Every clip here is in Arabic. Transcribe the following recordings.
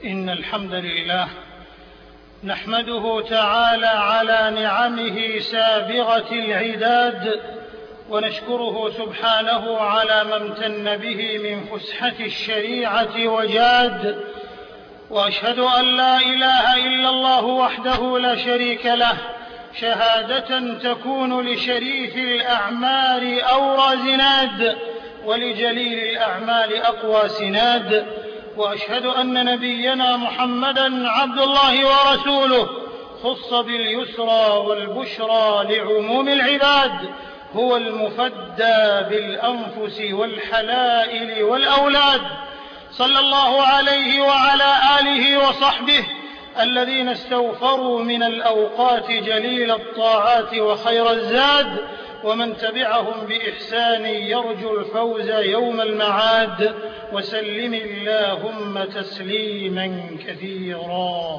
إن الحمد لله نحمده تعالى على نعمه سابغة العداد، ونشكره سبحانه على ما امتن به من فسحة الشريعة وجاد، وأشهد أن لا إله إلا الله وحده لا شريك له شهادة تكون لشريف الأعمال أورى زناد، ولجليل الأعمال أقوى سناد. وأشهد أن نبينا محمدًا عبد الله ورسوله، خص باليسرى والبشرى لعموم العباد، هو المفدى بالأنفس والحلائل والأولاد، صلى الله عليه وعلى آله وصحبه الذين استوفروا من الأوقات جليل الطاعات وخير الزاد، ومن تبعهم بإحسان يرجو الفوز يوم المعاد، وسلم اللهم تسليما كثيرا.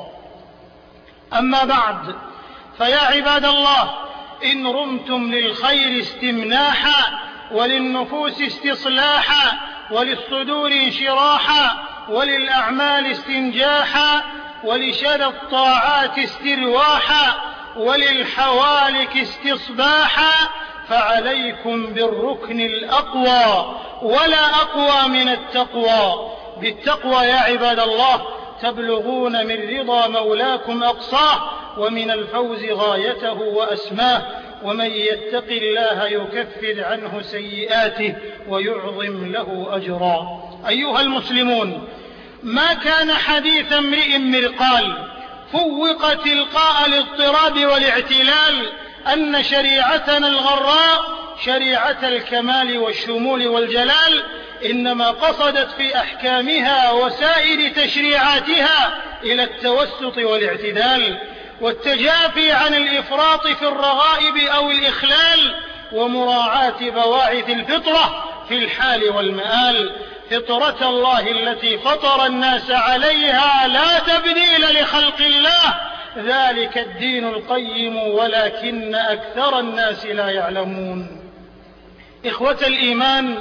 أما بعد، فيا عباد الله، إن رمتم للخير استمناحا، وللنفوس استصلاحا، وللصدور انشراحا، وللأعمال استنجاحا، ولشدى الطاعات استرواحا، وللحوالك استصباحا، فعليكم بالركن الأقوى، ولا أقوى من التقوى. بالتقوى يا عباد الله تبلغون من رضا مولاكم أقصاه، ومن الفوز غايته وأسماه، ومن يتق الله يكفر عنه سيئاته ويعظم له أجرا. أيها المسلمون، ما كان حديث امرئ مرقال فوق تلقاء الاضطراب والاعتلال أن شريعتنا الغراء شريعة الكمال والشمول والجلال إنما قصدت في أحكامها وسائر تشريعاتها إلى التوسط والاعتدال، والتجافي عن الإفراط في الرغائب أو الإخلال، ومراعاة بواعث الفطرة في الحال والمآل، فطرة الله التي فطر الناس عليها لا تبديل لخلق الله، ذلك الدين القيم ولكن أكثر الناس لا يعلمون. إخوة الإيمان،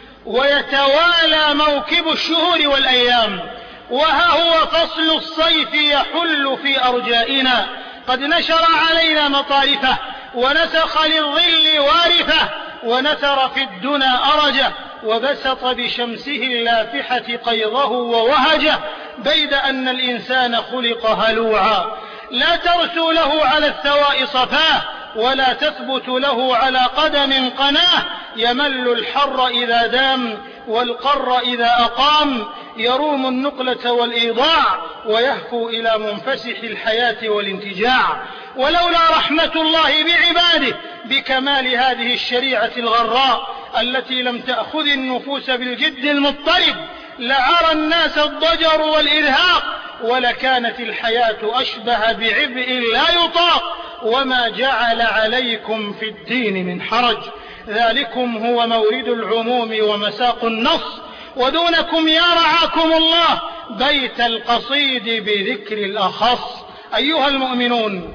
ويتوالى موكب الشهور والأيام، وها هو فصل الصيف يحل في أرجائنا، قد نشر علينا مطارفه، ونسخ للظل وارفه، ونثر في الدنا أرجه، وبسط بشمسه اللافحة قيضه ووهجه، بيد أن الإنسان خلق هلوعا، لا ترسو له على الثواء صفاه، ولا تثبت له على قدم قناه، يمل الحر إذا دام والقر إذا أقام، يروم النقلة والإيضاع، ويهفو إلى منفسح الحياة والانتجاع. ولولا رحمة الله بعباده بكمال هذه الشريعة الغراء التي لم تأخذ النفوس بالجد المضطرب، لعرى الناس الضجر والإرهاق، ولكانت الحياة أشبه بعبء لا يطاق، وما جعل عليكم في الدين من حرج، ذلكم هو مورد العموم ومساق النص، ودونكم يا رعاكم الله بيت القصيد بذكر الأخص. أيها المؤمنون،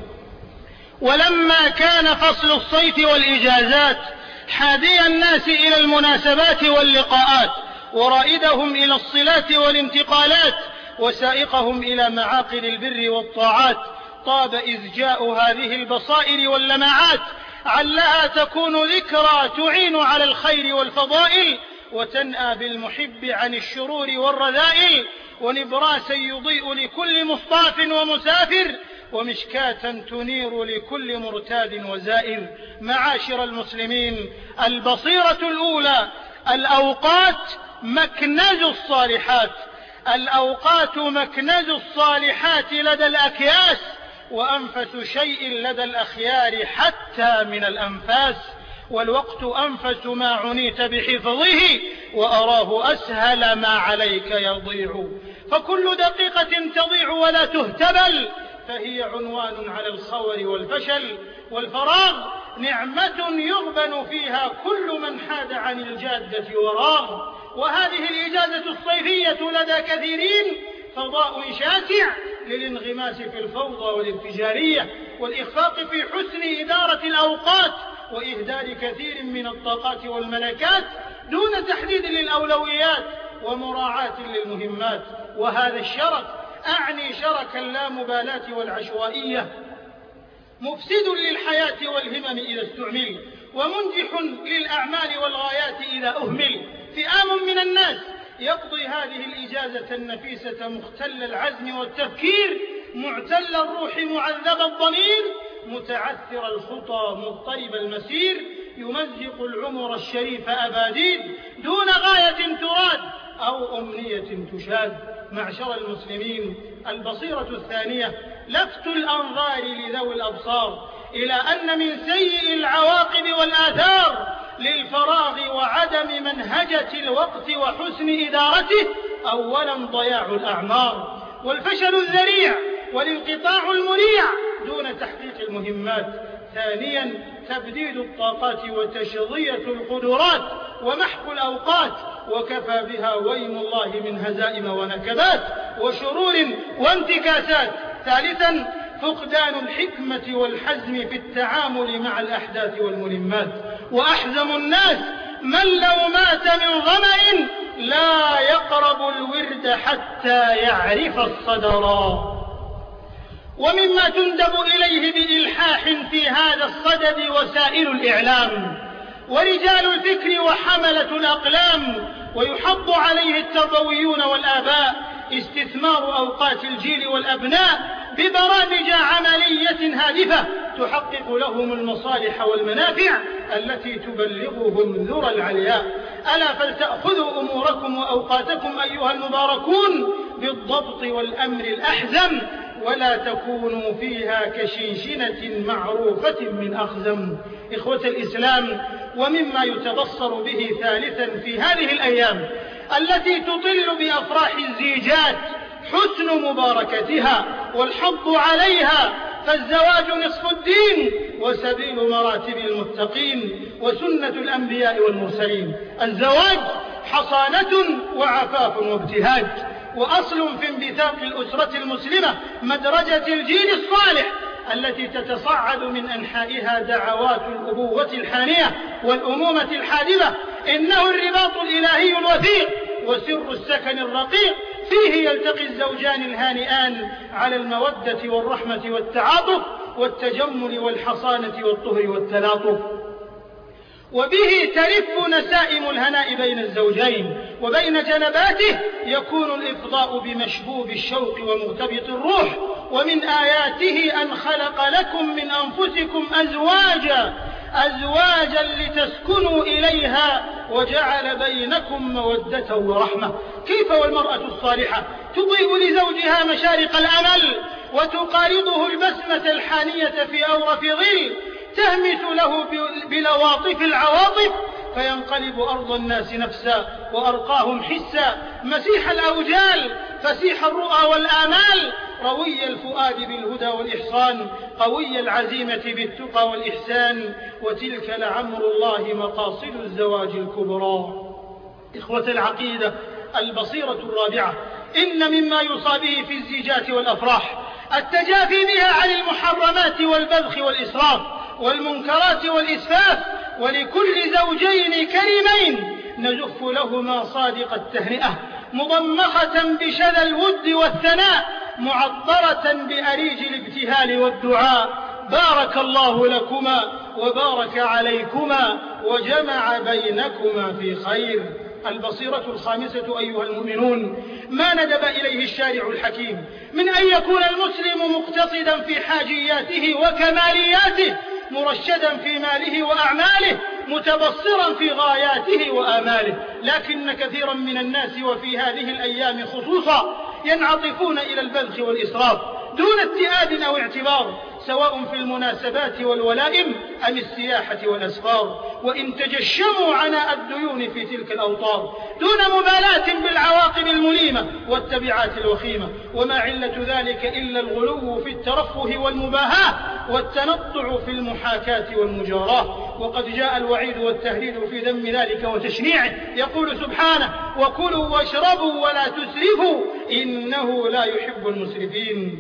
ولما كان فصل الصيف والإجازات حادي الناس إلى المناسبات واللقاءات، ورائدهم إلى الصلات والانتقالات، وسائقهم إلى معاقل البر والطاعات، طاب إزجاء هذه البصائر واللمعات، علها تكون ذكرى تعين على الخير والفضائل، وتنأى بالمحب عن الشرور والرذائل، ونبراسا يضيء لكل مصطاف ومسافر، ومشكاة تنير لكل مرتاد وزائر. معاشر المسلمين، البصيرة الأولى: الأوقات مكنز الصالحات. الأوقات مكنز الصالحات لدى الأكياس، وأنفس شيء لدى الأخيار حتى من الأنفاس. والوقت أنفس ما عنيت بحفظه، وأراه أسهل ما عليك يضيع، فكل دقيقة تضيع ولا تهتبل فهي عنوان على الخور والفشل. والفراغ نعمة يغبن فيها كل من حاد عن الجادة وراغ. وهذه الإجازة الصيفية لدى كثيرين فضاء شاسع للانغماس في الفوضى والانفجارية والإخفاق في حسن إدارة الأوقات وإهدار كثير من الطاقات والملكات دون تحديد للأولويات ومراعاة للمهمات. وهذا الشرف أعني شركا لا مبالاة والعشوائية، مفسد للحياة والهمم إذا استعمل، ومنجح للأعمال والغايات إذا أهمل. فئام من الناس يقضي هذه الإجازة النفيسة مختل العزم والتفكير، معتل الروح معذب الضمير، متعثر الخطى مضطرب المسير، يمزق العمر الشريف أباديد دون غاية تراد أو أمنية تشاد. معشر المسلمين، البصيرة الثانية لفت الأنظار لذوي الأبصار إلى أن من سيء العواقب والآثار للفراغ وعدم منهجة الوقت وحسن إدارته أولا ضياع الأعمار والفشل الذريع والانقطاع المريع دون تحقيق المهمات. ثانيا تبديد الطاقات وتشظية القدرات ومحك الأوقات، وكفى بها ويم الله من هزائم ونكبات وشرور وانتكاسات. ثالثا فقدان الحكمة والحزم في التعامل مع الأحداث والملمات، وأحزم الناس من لو مات من ظمأ لا يقرب الورد حتى يعرف الصدرا. ومما تندب إليه بإلحاح في هذا الصدد وسائل الإعلام ورجال الفكر وحملة الأقلام، ويحض عليه التربويون والآباء استثمار أوقات الجيل والأبناء ببرامج عملية هادفة تحقق لهم المصالح والمنافع التي تبلغهم ذرى العلياء. ألا فلتأخذوا أموركم وأوقاتكم أيها المباركون بالضبط والأمر الأحزم، ولا تكونوا فيها كشنشنة معروفة من أخزم. إخوة الإسلام، ومما يتبصر به ثالثا في هذه الأيام التي تطل بأفراح الزيجات حسن مباركتها والحض عليها، فالزواج نصف الدين وسبيل مراتب المتقين وسنة الأنبياء والمرسلين. الزواج حصانة وعفاف وابتهاج، وأصل في انبثاق الأسرة المسلمة، مدرجة الجيل الصالح التي تتصعد من أنحائها دعوات الأبوة الحانية والأمومة الحادثة. إنه الرباط الإلهي الوثيق وسر السكن الرقيق، فيه يلتقي الزوجان الهانئان على المودة والرحمة والتعاطف والتجمل والحصانة والطهر والتلاطف، وبه ترف نسائم الهناء بين الزوجين، وبين جنباته يكون الإفضاء بمشبوب الشوق ومغتبط الروح. ومن آياته أن خلق لكم من أنفسكم أزواجا لتسكنوا إليها وجعل بينكم مودة ورحمة. كيف والمرأة الصالحة تضيء لزوجها مشارق الأمل وتقارضه البسمة الحانية في أورف ظل، تهمس له بلواطف العواطف فينقلب أرض الناس نفسا وأرقاهم حسا، مسيح الأوجال فسيح الرؤى والآمال، روي الفؤاد بالهدى والإحصان، قوي العزيمة بالتقى والإحسان، وتلك لعمر الله مقاصد الزواج الكبرى. إخوة العقيدة، البصيرة الرابعة، إن مما يوصى به في الزيجات والأفراح التجافي بها عن المحرمات والبذخ والإسراف والمنكرات والإسفاف، ولكل زوجين كريمين نزف لهما صادق التهنئة مضمخة بشذى الود والثناء، معطرة بأريج الابتهال والدعاء. بارك الله لكما وبارك عليكما وجمع بينكما في خير. البصيرة الخامسة أيها المؤمنون، ما ندب إليه الشارع الحكيم من أن يكون المسلم مقتصدا في حاجياته وكمالياته، مرشدا في ماله وأعماله، متبصرا في غاياته وآماله. لكن كثيرا من الناس وفي هذه الأيام خصوصا ينعطفون إلى البذخ والإسراف دون اتئاب أو اعتبار، سواء في المناسبات والولائم أم السياحة والأسفار، وإن تجشموا عناء الديون في تلك الأوطار دون مبالاة بالعواقب المليمة والتبعات الوخيمة. وما علة ذلك إلا الغلو في الترفه والمباهاة والتنطع في المحاكاة والمجاراة. وقد جاء الوعيد والتهديد في ذم ذلك وتشنيعه، يقول سبحانه: وكلوا واشربوا ولا تسرفوا إنه لا يحب المسرفين.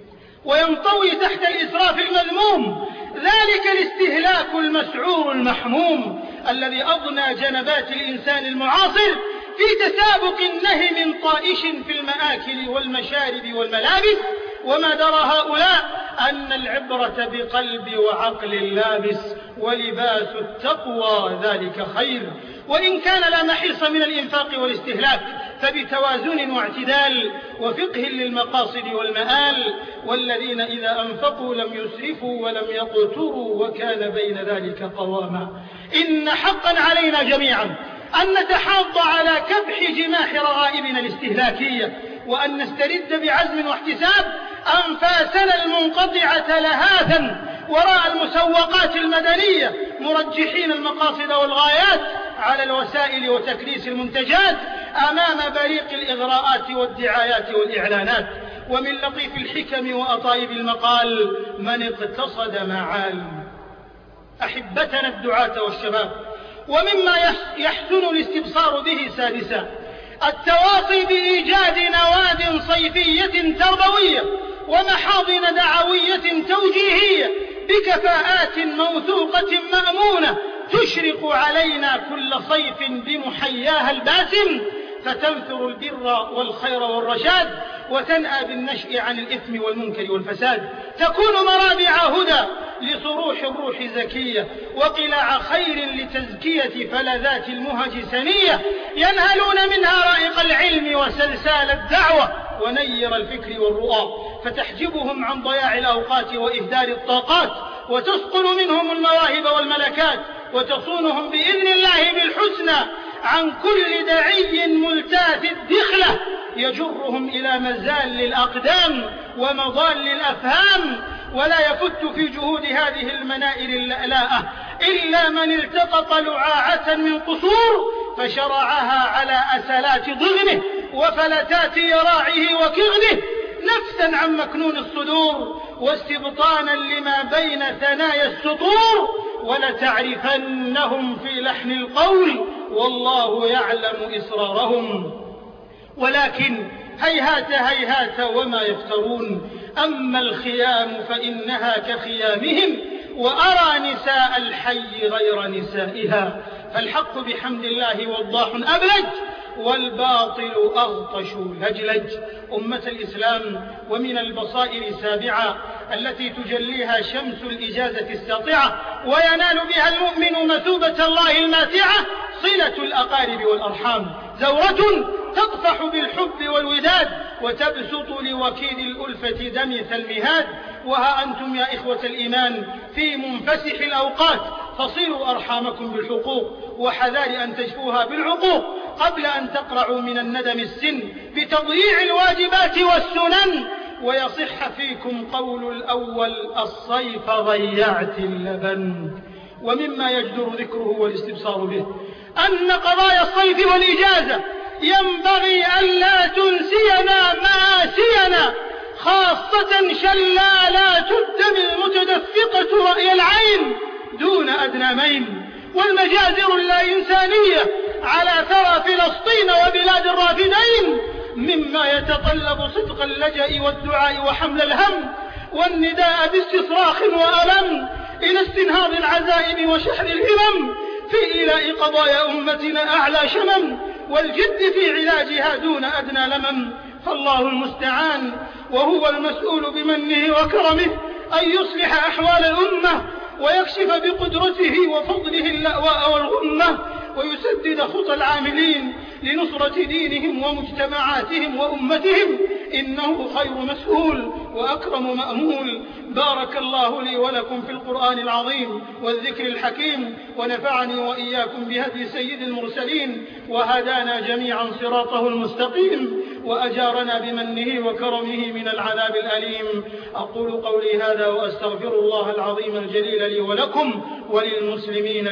وينطوي تحت الإسراف المذموم ذلك الاستهلاك المسعور المحموم الذي أضنى جنبات الإنسان المعاصر في تسابق النهم طائش في المآكل والمشارب والملابس، وما درى هؤلاء أن العبرة بقلب وعقل لابس، ولباس التقوى ذلك خير. وإن كان لا محيص من الإنفاق والاستهلاك فبتوازن واعتدال وفقه للمقاصد والمآل، والذين إذا أنفقوا لم يسرفوا ولم يقتروا وكان بين ذلك قواما. إن حقا علينا جميعا أن نتحاض على كبح جماح رغائبنا الاستهلاكية، وأن نسترد بعزم واحتساب أنفاسنا المنقطعة لهاثا وراء المسوقات المدنية، مرجحين المقاصد والغايات على الوسائل وتكريس المنتجات أمام بريق الإغراءات والدعايات والإعلانات. ومن لطيف الحكم وأطايب المقال: من اقتصد معال. أحبتنا الدعاة والشباب، ومما يحسن الاستبصار به سادسا: التواصي بإيجاد نواد صيفية تربوية ومحاضن دعوية توجيهية بكفاءات موثوقة مأمونة تشرق علينا كل صيف بمحياها الباسم، فتنثر البر والخير والرشاد، وتنأى بالنشء عن الإثم والمنكر والفساد، تكون مرابع هدى لصروح الروح زكية، وقلاع خير لتزكية فلذات المهج سنية، ينهلون منها رائق العلم وسلسال الدعوة ونير الفكر والرؤى، فتحجبهم عن ضياع الأوقات وإهدار الطاقات، وتسقل منهم المواهب والملكات، وتصونهم بإذن الله بالحسنى عن كل دعي ملتاث الدخلة يجرهم إلى مزال الأقدام ومضال الأفهام. ولا يفت في جهود هذه المنائر اللألاءة إلا من التقط لعاعة من قصور فشرعها على أسلات ضغنه وفلتات يراعه وكغنه، نفسا عن مكنون الصدور واستبطانا لما بين ثنايا السطور. ولتعرفنهم في لحن القول والله يعلم إسرارهم، ولكن هيهات هيهات وما يفترون. أما الخيام فإنها كخيامهم، وأرى نساء الحي غير نسائها، فالحق بحمد الله وضاح أبلج والباطل أغطش لجلج. أمة الإسلام، ومن البصائر سابعة التي تجليها شمس الإجازة الساطعة وينال بها المؤمن مثوبة الله الماتعة صلة الأقارب والأرحام، زورة تطفح بالحب والوداد وتبسط لوكيد الألفة دمث المهاد. وها أنتم يا إخوة الإيمان في منفسح الأوقات فصلوا أرحامكم بالحقوق، وحذار أن تجفوها بالعقوق قبل أن تقرعوا من الندم السن بتضييع الواجبات والسنن، ويصح فيكم قول الأول: الصيف ضيعت اللبن. ومما يجدر ذكره والاستبصار به أن قضايا الصيف والإجازة ينبغي ألا تنسينا مآسينا، خاصة شلالات الدم المتدفقة رأي العين دون أدنى مين، والمجازر اللا إنسانية على ثرى فلسطين وبلاد الرافدين، مما يتطلب صدق اللجأ والدعاء وحمل الهم والنداء باستصراخ وألم إلى استنهاض العزائم وشحذ الهمم في إيلاء قضايا أمتنا أعلى شمم، والجد في علاجها دون أدنى لمم. فالله المستعان، وهو المسؤول بمنه وكرمه أن يصلح أحوال الأمة ويكشف بقدرته وفضله اللأواء والغمة، ويسدد خطى العاملين لنصرة دينهم ومجتمعاتهم وأمتهم، إنه خير مسؤول وأكرم مأمول. بارك الله لي ولكم في القرآن العظيم والذكر الحكيم، ونفعني وإياكم بهدي سيد المرسلين، وهدانا جميعا صراطه المستقيم، وأجارنا بمنه وكرمه من العذاب الأليم. أقول قولي هذا وأستغفر الله العظيم الجليل لي ولكم وللمسلمين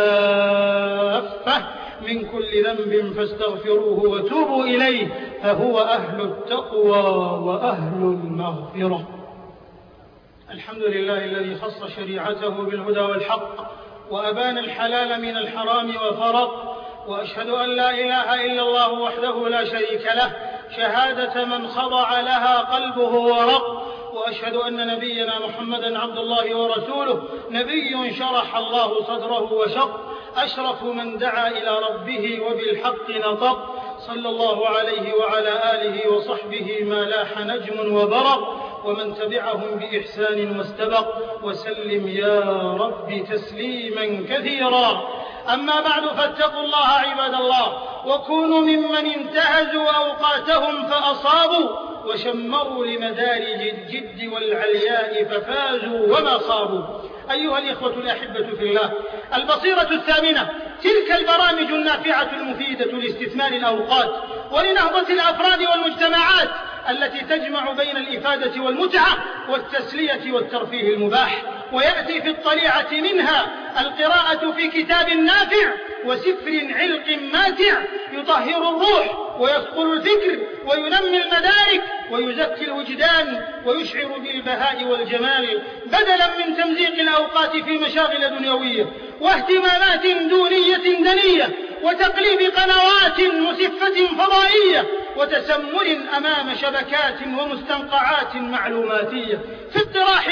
كافة من كل ذنب فاستغفروه وتوبوا إليه، فهو أهل التقوى وأهل المغفرة. الحمد لله الذي خص شريعته بالهدى والحق وأبان الحلال من الحرام وفرق، وأشهد أن لا إله إلا الله وحده لا شريك له شهادة من خضع لها قلبه ورق، وأشهد أن نبينا محمدا عبد الله ورسوله، نبي شرح الله صدره وشق، أشرف من دعا إلى ربه وبالحق نطق، صلى الله عليه وعلى آله وصحبه ما لاح نجم وبرق، ومن تبعهم بإحسان واستبق، وسلم يا رب تسليما كثيرا. أما بعد، فاتقوا الله عباد الله، وكونوا ممن انتهزوا أوقاتهم فأصابوا، وشمروا لمدارج الجد والعلياء ففازوا وما صابوا. أيها الإخوة الأحبة في الله، البصيرة الثامنة تلك البرامج النافعة المفيدة لاستثمار الأوقات ولنهضة الأفراد والمجتمعات التي تجمع بين الإفادة والمتعة والتسلية والترفيه المباح. ويأتي في الطليعة منها القراءة في كتاب نافع وسفر علق ماتع يطهر الروح ويثقل الفكر وينمي المدارك ويزكي الوجدان ويشعر بالبهاء والجمال، بدلا من تمزيق الأوقات في مشاغل دنيوية واهتمامات دونية دنية وتقليب قنوات مسفة فضائية وتسمر أمام شبكات ومستنقعات معلوماتية، في اقتراح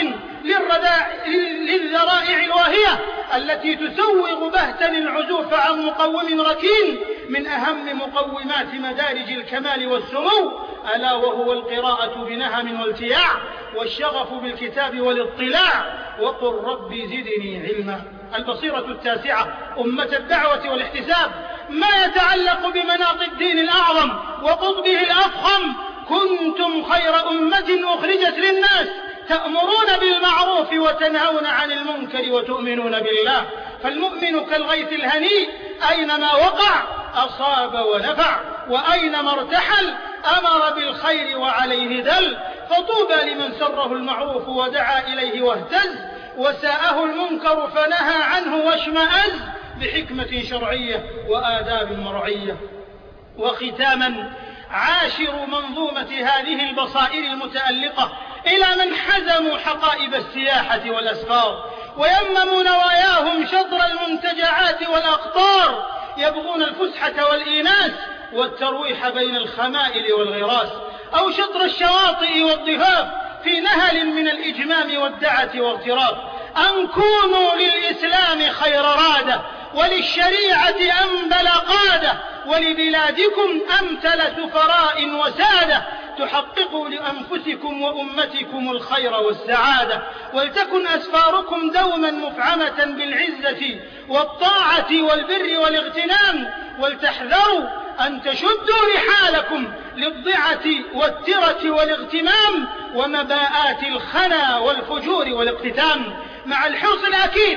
للذرائع الواهية التي تسوغ بهتا العزوف عن مقوم ركين من أهم مقومات مدارج الكمال والسمو، ألا وهو القراءة بنهم والتياع والشغف بالكتاب والاطلاع، وقل رب زدني علما. البصيرة التاسعة أمة الدعوة والاحتساب ما يتعلق بمناط الدين الأعظم وقطبه الأفخم: كنتم خير أمة أخرجت للناس تأمرون بالمعروف وتنهون عن المنكر وتؤمنون بالله. فالمؤمن كالغيث الهنيء، أينما وقع أصاب ونفع، وأينما ارتحل أمر بالخير وعليه دل. فطوبى لمن سره المعروف ودعا إليه واهتز، وساءه المنكر فنهى عنه واشمأز، بحكمة شرعية وآداب مرعية. وختاما، عاشروا منظومة هذه البصائر المتألقة إلى من حزموا حقائب السياحة والأسفار ويمموا نواياهم شطر المنتجعات والأقطار، يبغون الفسحة والإيناس والترويح بين الخمائل والغراس، أو شطر الشواطئ والضفاف في نهل من الإجمام والدعة واغتراب. أن كونوا للإسلام خير رادة، وللشريعة أنبل قادة، ولبلادكم أمثل سفراء وسادة، تحققوا لأنفسكم وأمتكم الخير والسعادة. ولتكن أسفاركم دوما مفعمة بالعزة والطاعة والبر والاغتنام، ولتحذروا أن تشدوا رحالكم للضعة والترة والاغتمام ومباءات الخنا والفجور والاقتتام، مع الحرص الأكيد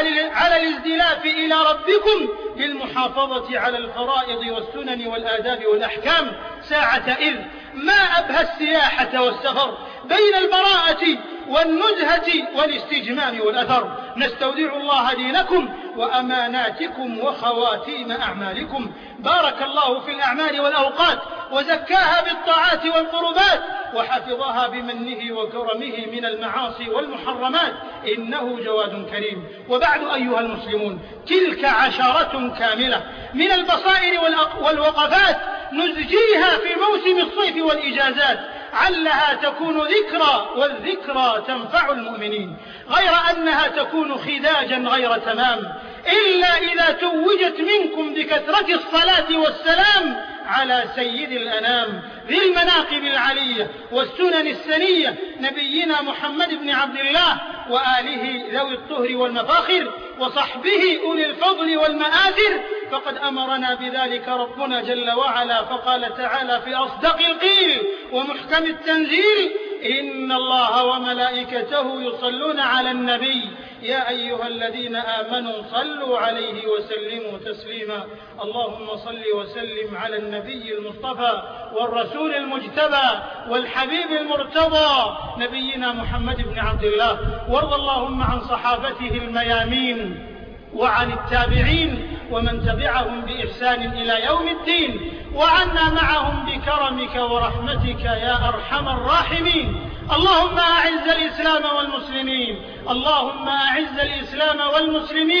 على الازدلاف إلى ربكم بالمحافظة على الفرائض والسنن والآداب والأحكام. ساعة إذ ما أبهى السياحة والسفر بين البراءة والنزهة والاستجمام والأثر. نستودع الله دينكم وأماناتكم وخواتيم أعمالكم. بارك الله في الأعمال والأوقات، وزكاها بالطاعات والقربات، وحفظها بمنه وكرمه من المعاصي والمحرمات، إنه جواد كريم. وبعد أيها المسلمون، تلك عشرة كاملة من البصائر والوقفات نزجيها في موسم الصيف والإجازات، علها تكون ذكرى، والذكرى تنفع المؤمنين، غير أنها تكون خداجا غير تمام إلا إذا توجت منكم بكثرة الصلاة والسلام على سيد الأنام ذي المناقب العلية والسنن السنية، نبينا محمد بن عبد الله، وآله ذوي الطهر والمفاخر، وصحبه أولي الفضل والمآثر. فقد أمرنا بذلك ربنا جل وعلا، فقال تعالى في أصدق القيل ومحكم التنزيل: إن الله وملائكته يصلون على النبي يا أيها الذين آمنوا صلوا عليه وسلموا تسليما. اللهم صل وسلم على النبي المصطفى والرسول المجتبى والحبيب المرتضى نبينا محمد بن عبد الله، وارض اللهم عن صحابته الميامين وعن التابعين ومن تبعهم بإحسان إلى يوم الدين، وعنا معهم بكرمك ورحمتك يا أرحم الراحمين. اللهم أعز الإسلام والمسلمين، اللهم أعز الإسلام والمسلمين،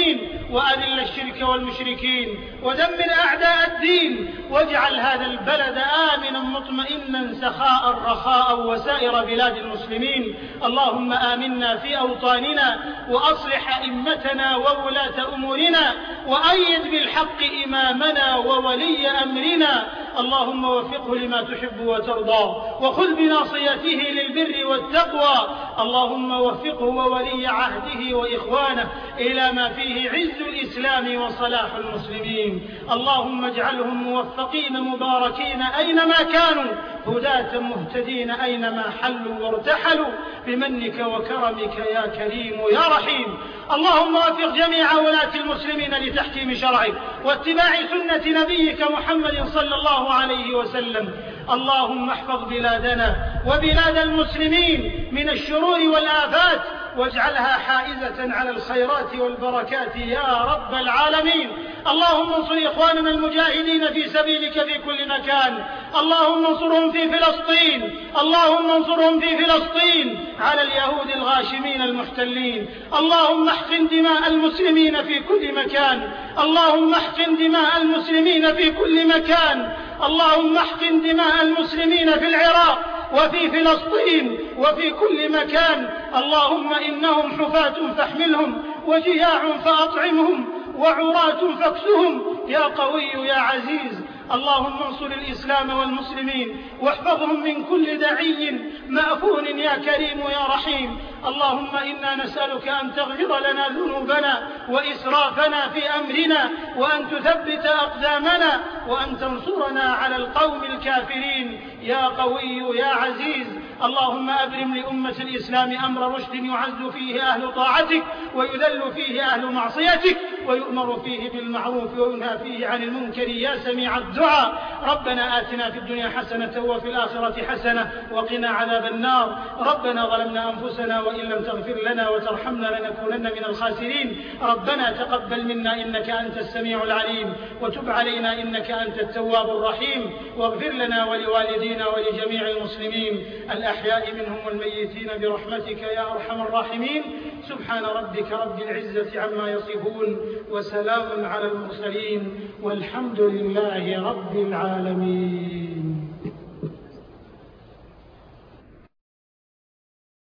وأذل الشرك والمشركين ودمر أعداء الدين، واجعل هذا البلد آمنا مطمئنا سخاء رخاء وسائر بلاد المسلمين. اللهم آمنا في أوطاننا وأصلح أئمتنا وولاة أمورنا وأيد بالحق إمامنا وولي أمرنا. اللهم وفقه لما تحب وترضى وخذ بناصيته للبر والتقوى. اللهم وفقه وولي عهده وإخوانه إلى ما فيه عز الإسلام وصلاح المسلمين. اللهم اجعلهم موفقين مباركين أينما كانوا، هداة مهتدين أينما حلوا وارتحلوا، بمنك وكرمك يا كريم يا رحيم. اللهم وفق جميع ولاة المسلمين لتحكيم شرعك واتباع سنة نبيك محمد صلى الله عليه وسلم. اللهم احفظ بلادنا وبلاد المسلمين من الشرور والآفات، واجعلها حائزة على الخيرات والبركات يا رب العالمين. اللهم انصر إخواننا المجاهدين في سبيلك في كل مكان. اللهم انصرهم في فلسطين، اللهم انصرهم في فلسطين على اليهود الغاشمين المحتلين. اللهم احقن دماء المسلمين في كل مكان، اللهم احقن دماء المسلمين في كل مكان. اللهم احقن دماء المسلمين في العراق وفي فلسطين وفي كل مكان. اللهم إنهم حفاة فاحملهم وجياع فأطعمهم وعراة فاكسهم يا قوي يا عزيز. اللهم انصر الإسلام والمسلمين واحفظهم من كل دعي مأفون يا كريم يا رحيم. اللهم إنا نسألك أن تغفر لنا ذنوبنا وإسرافنا في أمرنا، وأن تثبت أقدامنا، وأن تنصرنا على القوم الكافرين يا قوي يا عزيز. اللهم أبرم لأمة الإسلام أمر رشد يعز فيه أهل طاعتك ويذل فيه أهل معصيتك، ويؤمر فيه بالمعروف وينهى فيه عن المنكر يا سميع الدعاء. ربنا آتنا في الدنيا حسنة وفي الآخرة حسنة وقنا عذاب النار. ربنا ظلمنا أنفسنا وإن لم تغفر لنا وترحمنا لنكونن من الخاسرين. ربنا تقبل منا إنك أنت السميع العليم، وتب علينا إنك أنت التواب الرحيم، واغفر لنا ولوالدينا ولجميع المسلمين الأحياء منهم والميتين برحمتك يا أرحم الراحمين. سبحان ربك رب العزة عما يصفون وسلام على المرسلين والحمد لله رب العالمين.